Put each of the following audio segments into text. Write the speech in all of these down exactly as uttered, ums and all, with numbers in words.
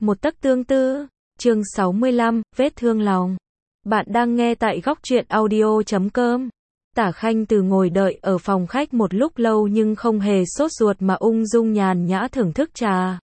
Một tấc tương tư, chương sáu mươi lăm, vết thương lòng. Bạn đang nghe tại góc truyện audio chấm com. Tả Khanh Từ ngồi đợi ở phòng khách một lúc lâu nhưng không hề sốt ruột mà ung dung nhàn nhã thưởng thức trà.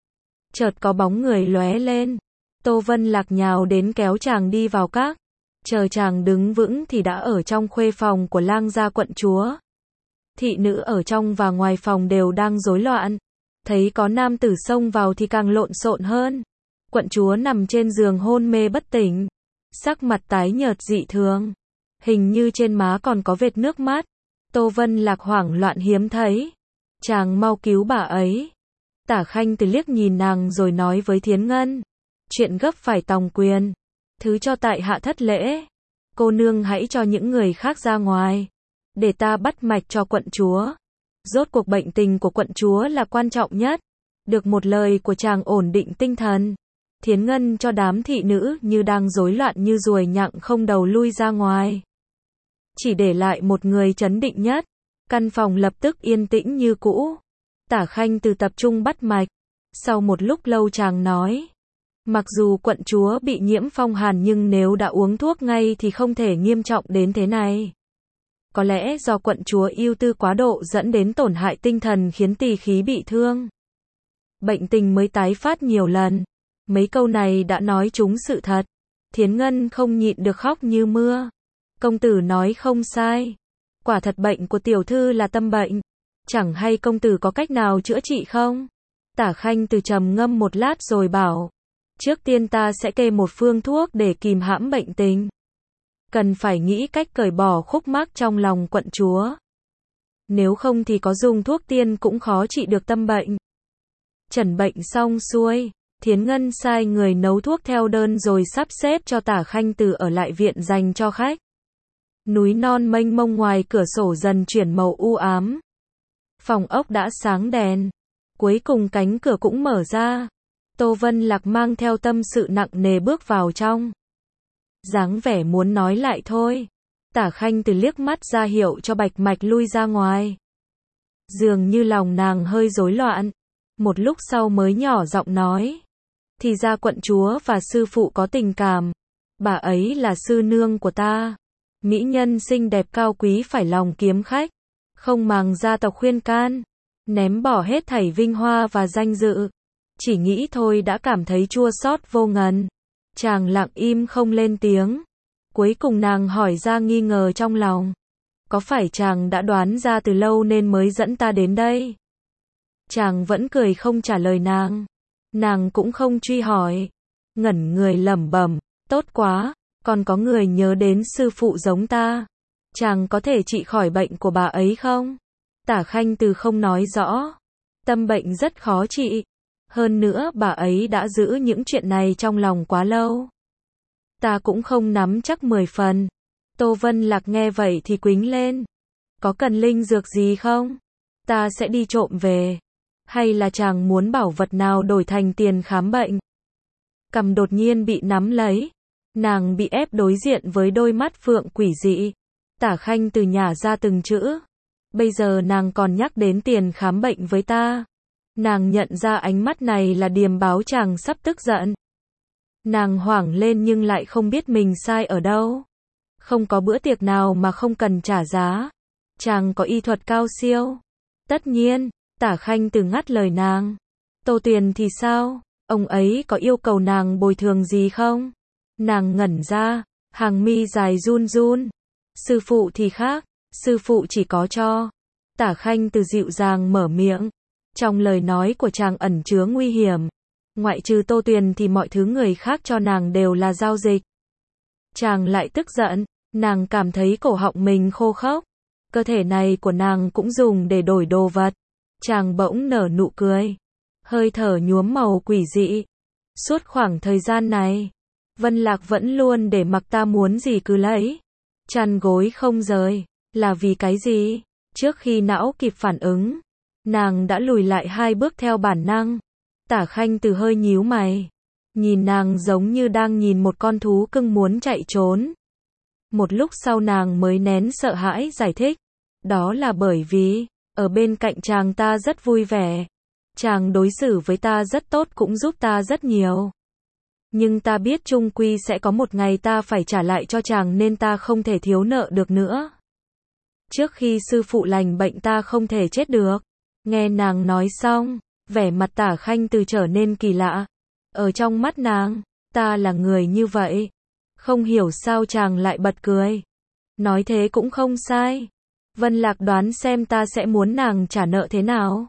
Chợt có bóng người lóe lên. Tô Vân Lạc nhào đến kéo chàng đi vào các. Chờ chàng đứng vững thì đã ở trong khuê phòng của lang gia quận chúa. Thị nữ ở trong và ngoài phòng đều đang rối loạn. Thấy có nam tử xông vào thì càng lộn xộn hơn. Quận chúa nằm trên giường hôn mê bất tỉnh. Sắc mặt tái nhợt dị thường. Hình như trên má còn có vệt nước mắt. Tô Vân Lạc hoảng loạn hiếm thấy. Chàng mau cứu bà ấy. Tả Khanh Từ liếc nhìn nàng rồi nói với Thiến Ngân. Chuyện gấp phải tòng quyền. Thứ cho tại hạ thất lễ. Cô nương hãy cho những người khác ra ngoài. Để ta bắt mạch cho quận chúa. Rốt cuộc bệnh tình của quận chúa là quan trọng nhất. Được một lời của chàng ổn định tinh thần. Thiến Ngân cho đám thị nữ như đang rối loạn như ruồi nhặng không đầu lui ra ngoài. Chỉ để lại một người trấn định nhất. Căn phòng lập tức yên tĩnh như cũ. Tả Khanh Từ tập trung bắt mạch. Sau một lúc lâu chàng nói. Mặc dù quận chúa bị nhiễm phong hàn nhưng nếu đã uống thuốc ngay thì không thể nghiêm trọng đến thế này. Có lẽ do quận chúa ưu tư quá độ dẫn đến tổn hại tinh thần khiến tỳ khí bị thương. Bệnh tình mới tái phát nhiều lần. Mấy câu này đã nói trúng sự thật. Thiến Ngân không nhịn được khóc như mưa. Công tử nói không sai. Quả thật bệnh của tiểu thư là tâm bệnh. Chẳng hay công tử có cách nào chữa trị không? Tả Khanh Từ trầm ngâm một lát rồi bảo. Trước tiên ta sẽ kê một phương thuốc để kìm hãm bệnh tình. Cần phải nghĩ cách cởi bỏ khúc mắc trong lòng quận chúa. Nếu không thì có dùng thuốc tiên cũng khó trị được tâm bệnh. Chẩn bệnh xong xuôi, Thiến Ngân sai người nấu thuốc theo đơn rồi sắp xếp cho Tả Khanh Từ ở lại viện dành cho khách. Núi non mênh mông ngoài cửa sổ dần chuyển màu u ám. Phòng ốc đã sáng đèn. Cuối cùng cánh cửa cũng mở ra. Tô Vân Lạc mang theo tâm sự nặng nề bước vào trong. Dáng vẻ muốn nói lại thôi. Tả Khanh Từ liếc mắt ra hiệu cho Bạch Mạch lui ra ngoài. Dường như lòng nàng hơi rối loạn. Một lúc sau mới nhỏ giọng nói. Thì ra quận chúa và sư phụ có tình cảm. Bà ấy là sư nương của ta. Mỹ nhân xinh đẹp cao quý phải lòng kiếm khách. Không màng gia tộc khuyên can. Ném bỏ hết thảy vinh hoa và danh dự. Chỉ nghĩ thôi đã cảm thấy chua xót vô ngần. Chàng lặng im không lên tiếng. Cuối cùng nàng hỏi ra nghi ngờ trong lòng. Có phải chàng đã đoán ra từ lâu nên mới dẫn ta đến đây? Chàng vẫn cười không trả lời nàng. Nàng cũng không truy hỏi. Ngẩn người lẩm bẩm. Tốt quá, còn có người nhớ đến sư phụ giống ta. Chàng có thể trị khỏi bệnh của bà ấy không? Tả Khanh Từ không nói rõ. Tâm bệnh rất khó trị. Hơn nữa bà ấy đã giữ những chuyện này trong lòng quá lâu. Ta cũng không nắm chắc mười phần. Tô Vân Lạc nghe vậy thì quýnh lên. Có cần linh dược gì không? Ta sẽ đi trộm về. Hay là chàng muốn bảo vật nào đổi thành tiền khám bệnh? Cằm đột nhiên bị nắm lấy. Nàng bị ép đối diện với đôi mắt phượng quỷ dị. Tả Khanh Từ nhả ra từng chữ. Bây giờ nàng còn nhắc đến tiền khám bệnh với ta. Nàng nhận ra ánh mắt này là điềm báo chàng sắp tức giận. Nàng hoảng lên nhưng lại không biết mình sai ở đâu. Không có bữa tiệc nào mà không cần trả giá. Chàng có y thuật cao siêu. Tất nhiên, Tả Khanh Từ ngắt lời nàng. Tô Tuyền thì sao? Ông ấy có yêu cầu nàng bồi thường gì không? Nàng ngẩn ra, hàng mi dài run run. Sư phụ thì khác, sư phụ chỉ có cho. Tả Khanh Từ dịu dàng mở miệng. Trong lời nói của chàng ẩn chứa nguy hiểm. Ngoại trừ Tô Tuyền thì mọi thứ người khác cho nàng đều là giao dịch. Chàng lại tức giận. Nàng cảm thấy cổ họng mình khô khốc. Cơ thể này của nàng cũng dùng để đổi đồ vật. Chàng bỗng nở nụ cười. Hơi thở nhuốm màu quỷ dị. Suốt khoảng thời gian này, Vân Lạc vẫn luôn để mặc ta muốn gì cứ lấy. Chăn gối không rời. Là vì cái gì? Trước khi não kịp phản ứng, nàng đã lùi lại hai bước theo bản năng. Tả Khanh Từ hơi nhíu mày. Nhìn nàng giống như đang nhìn một con thú cưng muốn chạy trốn. Một lúc sau nàng mới nén sợ hãi giải thích. Đó là bởi vì, ở bên cạnh chàng ta rất vui vẻ. Chàng đối xử với ta rất tốt cũng giúp ta rất nhiều. Nhưng ta biết chung quy sẽ có một ngày ta phải trả lại cho chàng nên ta không thể thiếu nợ được nữa. Trước khi sư phụ lành bệnh ta không thể chết được. Nghe nàng nói xong, vẻ mặt Tả Khanh Từ trở nên kỳ lạ. Ở trong mắt nàng, ta là người như vậy. Không hiểu sao chàng lại bật cười. Nói thế cũng không sai. Vân Lạc đoán xem ta sẽ muốn nàng trả nợ thế nào.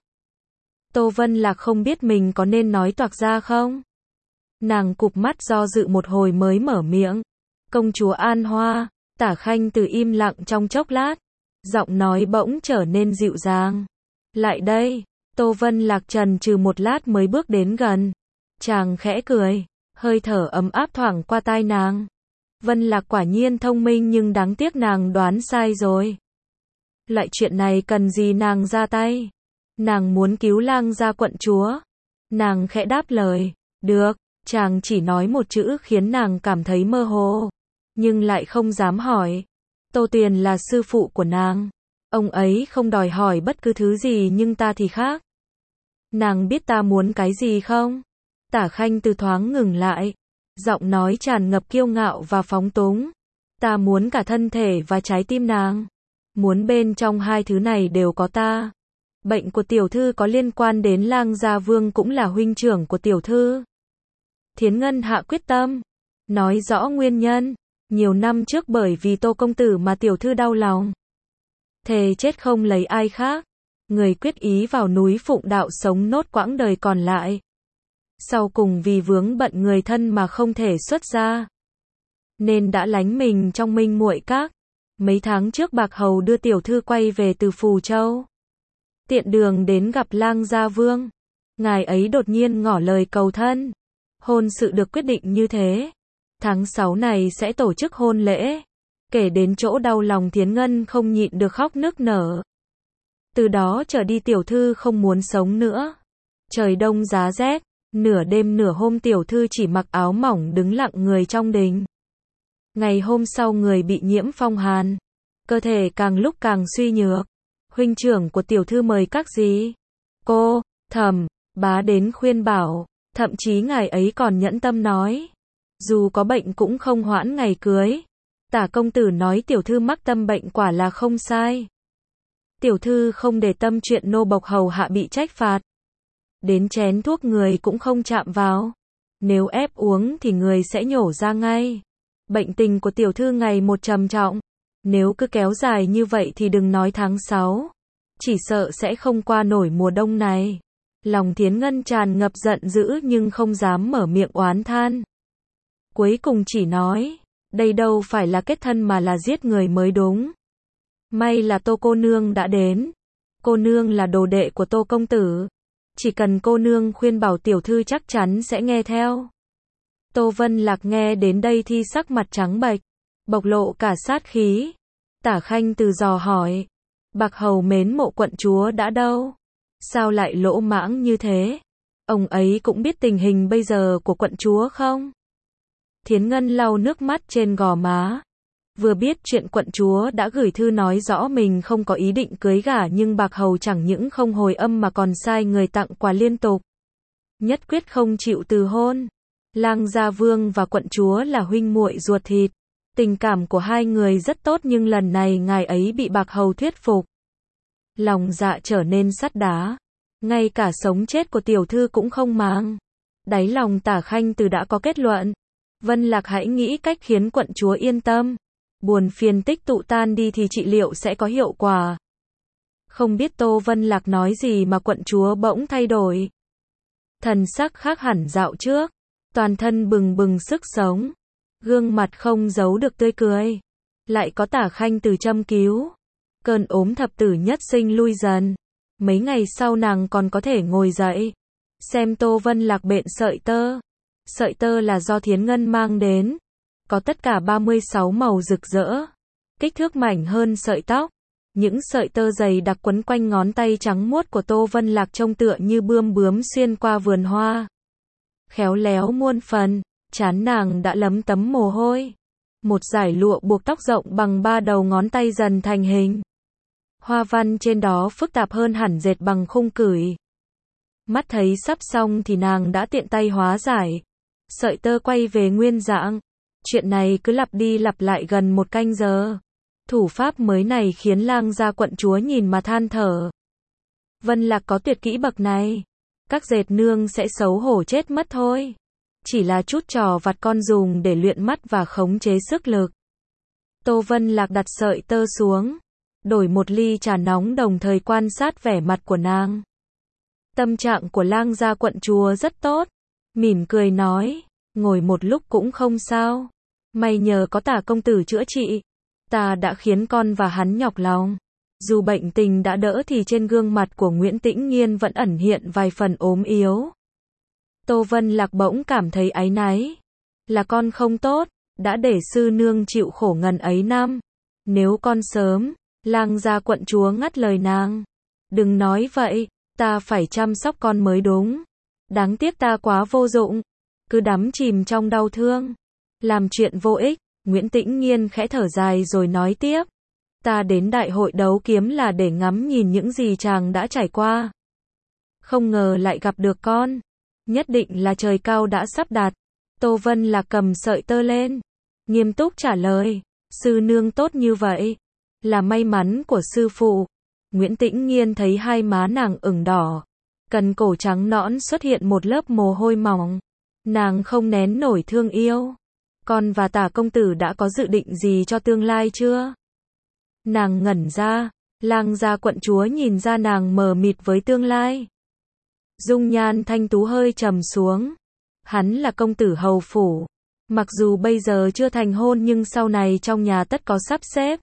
Tô Vân Lạc không biết mình có nên nói toạc ra không. Nàng cụp mắt do dự một hồi mới mở miệng. Công chúa An Hoa. Tả Khanh Từ im lặng trong chốc lát. Giọng nói bỗng trở nên dịu dàng. Lại đây. Tô Vân Lạc chần chừ một lát mới bước đến gần. Chàng khẽ cười. Hơi thở ấm áp thoảng qua tai nàng. Vân Lạc quả nhiên thông minh nhưng đáng tiếc nàng đoán sai rồi. Loại chuyện này cần gì nàng ra tay. Nàng muốn cứu Lang gia quận chúa. Nàng khẽ đáp lời. Được. Chàng chỉ nói một chữ khiến nàng cảm thấy mơ hồ. Nhưng lại không dám hỏi. Tô Tuyền là sư phụ của nàng. Ông ấy không đòi hỏi bất cứ thứ gì nhưng ta thì khác. Nàng biết ta muốn cái gì không? Tả Khanh Từ thoáng ngừng lại. Giọng nói tràn ngập kiêu ngạo và phóng túng. Ta muốn cả thân thể và trái tim nàng. Muốn bên trong hai thứ này đều có ta. Bệnh của tiểu thư có liên quan đến Lang gia vương cũng là huynh trưởng của tiểu thư. Thiến Ngân hạ quyết tâm. Nói rõ nguyên nhân. Nhiều năm trước bởi vì Tô công tử mà tiểu thư đau lòng. Thề chết không lấy ai khác. Người quyết ý vào núi Phụng Đạo sống nốt quãng đời còn lại. Sau cùng vì vướng bận người thân mà không thể xuất gia. Nên đã lánh mình trong Minh Muội Các. Mấy tháng trước Bạc Hầu đưa tiểu thư quay về từ Phù Châu. Tiện đường đến gặp Lang gia vương. Ngài ấy đột nhiên ngỏ lời cầu thân. Hôn sự được quyết định như thế. Tháng sáu này sẽ tổ chức hôn lễ. Kể đến chỗ đau lòng Thiến Ngân không nhịn được khóc nức nở. Từ đó trở đi tiểu thư không muốn sống nữa. Trời đông giá rét. Nửa đêm nửa hôm tiểu thư chỉ mặc áo mỏng đứng lặng người trong đình. Ngày hôm sau người bị nhiễm phong hàn. Cơ thể càng lúc càng suy nhược. Huynh trưởng của tiểu thư mời các gì? Cô, Thẩm, Bá đến khuyên bảo. Thậm chí ngài ấy còn nhẫn tâm nói. Dù có bệnh cũng không hoãn ngày cưới. Tả công tử nói tiểu thư mắc tâm bệnh quả là không sai. Tiểu thư không để tâm chuyện nô bộc hầu hạ bị trách phạt. Đến chén thuốc người cũng không chạm vào. Nếu ép uống thì người sẽ nhổ ra ngay. Bệnh tình của tiểu thư ngày một trầm trọng. Nếu cứ kéo dài như vậy thì đừng nói tháng sáu. Chỉ sợ sẽ không qua nổi mùa đông này. Lòng Thiến Ngân tràn ngập giận dữ nhưng không dám mở miệng oán than. Cuối cùng chỉ nói, đây đâu phải là kết thân mà là giết người mới đúng. May là Tô cô nương đã đến. Cô nương là đồ đệ của Tô công tử. Chỉ cần cô nương khuyên bảo tiểu thư chắc chắn sẽ nghe theo. Tô Vân Lạc nghe đến đây thì sắc mặt trắng bệch, bộc lộ cả sát khí. Tả Khanh Từ dò hỏi, Bạc Hầu mến mộ quận chúa đã đâu? Sao lại lỗ mãng như thế? Ông ấy cũng biết tình hình bây giờ của quận chúa không? Thiến Ngân lau nước mắt trên gò má. Vừa biết chuyện quận chúa đã gửi thư nói rõ mình không có ý định cưới gả nhưng Bạc Hầu chẳng những không hồi âm mà còn sai người tặng quà liên tục. Nhất quyết không chịu từ hôn. Lang gia vương và quận chúa là huynh muội ruột thịt. Tình cảm của hai người rất tốt nhưng lần này ngài ấy bị Bạc Hầu thuyết phục. Lòng dạ trở nên sắt đá. Ngay cả sống chết của tiểu thư cũng không màng. Đáy lòng Tả Khanh Từ đã có kết luận. Vân Lạc hãy nghĩ cách khiến quận chúa yên tâm. Buồn phiền tích tụ tan đi thì trị liệu sẽ có hiệu quả. Không biết Tô Vân Lạc nói gì mà quận chúa bỗng thay đổi. Thần sắc khác hẳn dạo trước. Toàn thân bừng bừng sức sống. Gương mặt không giấu được tươi cười. Lại có Tả Khanh Từ châm cứu. Cơn ốm thập tử nhất sinh lui dần. Mấy ngày sau nàng còn có thể ngồi dậy. Xem Tô Vân Lạc bện sợi tơ. Sợi tơ là do Thiến Ngân mang đến. Có tất cả ba mươi sáu màu rực rỡ. Kích thước mảnh hơn sợi tóc. Những sợi tơ dày đặc quấn quanh ngón tay trắng muốt của Tô Vân Lạc trông tựa như bươm bướm xuyên qua vườn hoa. Khéo léo muôn phần, trán nàng đã lấm tấm mồ hôi. Một dải lụa buộc tóc rộng bằng ba đầu ngón tay dần thành hình. Hoa văn trên đó phức tạp hơn hẳn dệt bằng khung cửi. Mắt thấy sắp xong thì nàng đã tiện tay hóa giải. Sợi tơ quay về nguyên dạng. Chuyện này cứ lặp đi lặp lại gần một canh giờ. Thủ pháp mới này khiến Lang gia quận chúa nhìn mà than thở. Vân Lạc có tuyệt kỹ bậc này. Các dệt nương sẽ xấu hổ chết mất thôi. Chỉ là chút trò vặt con dùng để luyện mắt và khống chế sức lực. Tô Vân Lạc đặt sợi tơ xuống. Đổi một ly trà nóng đồng thời quan sát vẻ mặt của nàng. Tâm trạng của Lang gia quận chúa rất tốt. Mỉm cười nói. Ngồi một lúc cũng không sao. May nhờ có Tả công tử chữa trị. Ta đã khiến con và hắn nhọc lòng. Dù bệnh tình đã đỡ thì trên gương mặt của Nguyễn Tĩnh Nghiên vẫn ẩn hiện vài phần ốm yếu. Tô Vân Lạc bỗng cảm thấy áy náy. Là con không tốt, đã để sư nương chịu khổ ngần ấy năm. Nếu con sớm, Lang gia quận chúa ngắt lời nàng. Đừng nói vậy, ta phải chăm sóc con mới đúng. Đáng tiếc ta quá vô dụng, cứ đắm chìm trong đau thương, làm chuyện vô ích. Nguyễn Tĩnh Nghiên khẽ thở dài rồi nói tiếp. Ta đến đại hội đấu kiếm là để ngắm nhìn những gì chàng đã trải qua. Không ngờ lại gặp được con. Nhất định là trời cao đã sắp đặt. Tô Vân Lạc cầm sợi tơ lên. Nghiêm túc trả lời. Sư nương tốt như vậy. Là may mắn của sư phụ. Nguyễn Tĩnh Nghiên thấy hai má nàng ửng đỏ. Cần cổ trắng nõn xuất hiện một lớp mồ hôi mỏng. Nàng không nén nổi thương yêu. Con và Tả công tử đã có dự định gì cho tương lai chưa? Nàng ngẩn ra. Lang gia quận chúa nhìn ra nàng mờ mịt với tương lai. Dung nhan thanh tú hơi trầm xuống. Hắn là công tử hầu phủ. Mặc dù bây giờ chưa thành hôn nhưng sau này trong nhà tất có sắp xếp.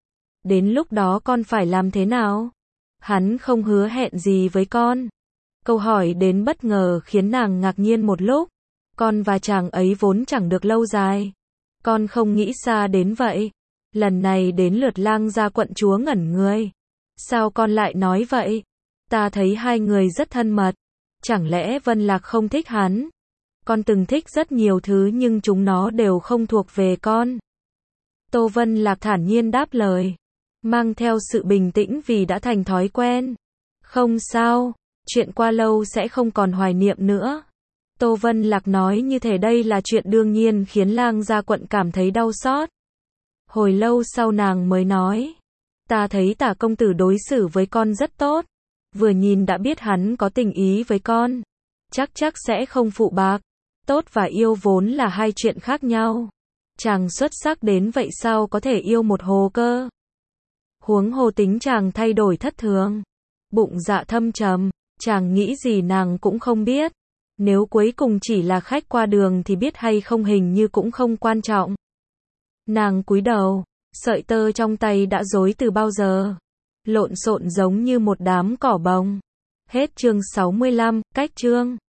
Đến lúc đó con phải làm thế nào? Hắn không hứa hẹn gì với con. Câu hỏi đến bất ngờ khiến nàng ngạc nhiên một lúc. Con và chàng ấy vốn chẳng được lâu dài. Con không nghĩ xa đến vậy. Lần này đến lượt Lang gia quận chúa ngẩn người. Sao con lại nói vậy? Ta thấy hai người rất thân mật. Chẳng lẽ Vân Lạc không thích hắn? Con từng thích rất nhiều thứ nhưng chúng nó đều không thuộc về con. Tô Vân Lạc thản nhiên đáp lời. Mang theo sự bình tĩnh vì đã thành thói quen. Không sao. Chuyện qua lâu sẽ không còn hoài niệm nữa. Tô Vân Lạc nói như thể đây là chuyện đương nhiên khiến Lang gia quận cảm thấy đau xót. Hồi lâu sau nàng mới nói. Ta thấy Tả công tử đối xử với con rất tốt. Vừa nhìn đã biết hắn có tình ý với con. Chắc chắc sẽ không phụ bạc. Tốt và yêu vốn là hai chuyện khác nhau. Chàng xuất sắc đến vậy sao có thể yêu một hồ cơ? Huống hồ tính chàng thay đổi thất thường. Bụng dạ thâm trầm. Chàng nghĩ gì nàng cũng không biết. Nếu cuối cùng chỉ là khách qua đường thì biết hay không hình như cũng không quan trọng. Nàng cúi đầu. Sợi tơ trong tay đã rối từ bao giờ. Lộn xộn giống như một đám cỏ bông. Hết chương sáu mươi lăm, cách chương.